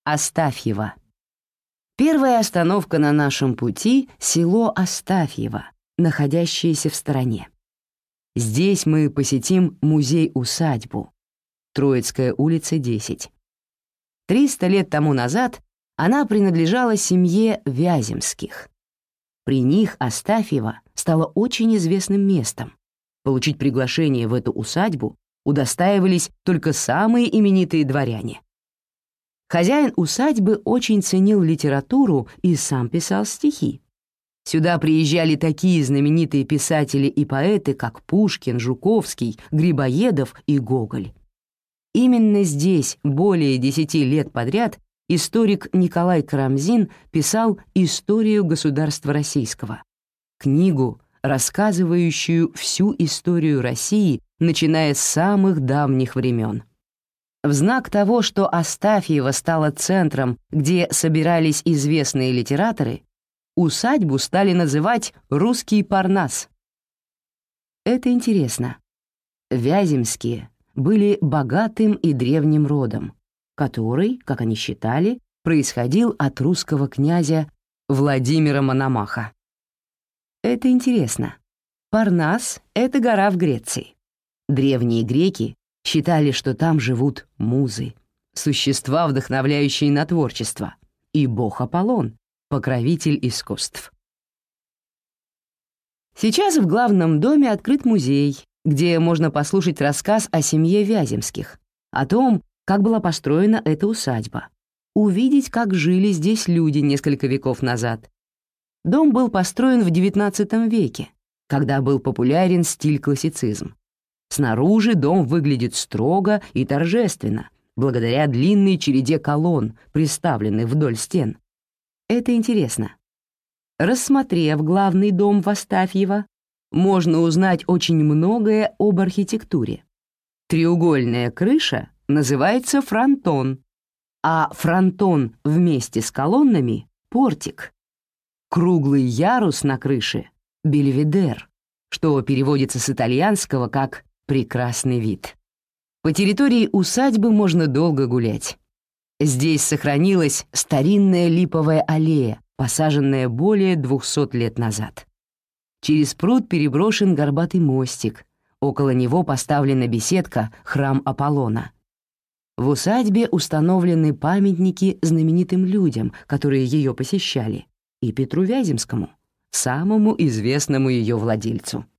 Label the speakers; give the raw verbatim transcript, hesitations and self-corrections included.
Speaker 1: Астафьево. Первая остановка на нашем пути — село Астафьево, находящееся в стороне. Здесь мы посетим музей-усадьбу, Троицкая улица, десять. Триста лет тому назад она принадлежала семье Вяземских. При них Астафьево стало очень известным местом. Получить приглашение в эту усадьбу удостаивались только самые именитые дворяне. Хозяин усадьбы очень ценил литературу и сам писал стихи. Сюда приезжали такие знаменитые писатели и поэты, как Пушкин, Жуковский, Грибоедов и Гоголь. Именно здесь более десяти лет подряд историк Николай Карамзин писал «Историю государства российского», книгу, рассказывающую всю историю России, начиная с самых давних времен. В знак того, что Астафьево стало центром, где собирались известные литераторы, усадьбу стали называть «Русский Парнас». Это интересно. Вяземские были богатым и древним родом, который, как они считали, происходил от русского князя Владимира Мономаха. Это интересно. Парнас — это гора в Греции. Древние греки считали, что там живут музы, существа, вдохновляющие на творчество, и бог Аполлон, покровитель искусств. Сейчас в главном доме открыт музей, где можно послушать рассказ о семье Вяземских, о том, как была построена эта усадьба, увидеть, как жили здесь люди несколько веков назад. Дом был построен в девятнадцатом веке, когда был популярен стиль классицизм. Снаружи дом выглядит строго и торжественно, благодаря длинной череде колонн, приставленных вдоль стен. Это интересно. Рассмотрев главный дом в Астафьево, можно узнать очень многое об архитектуре. Треугольная крыша называется фронтон, а фронтон вместе с колоннами — портик. Круглый ярус на крыше — бельведер, что переводится с итальянского как «прекрасный вид». По территории усадьбы можно долго гулять. Здесь сохранилась старинная липовая аллея, посаженная более двухсот лет назад. Через пруд переброшен горбатый мостик, около него поставлена беседка «Храм Аполлона». В усадьбе установлены памятники знаменитым людям, которые ее посещали, и Петру Вяземскому, самому известному ее владельцу.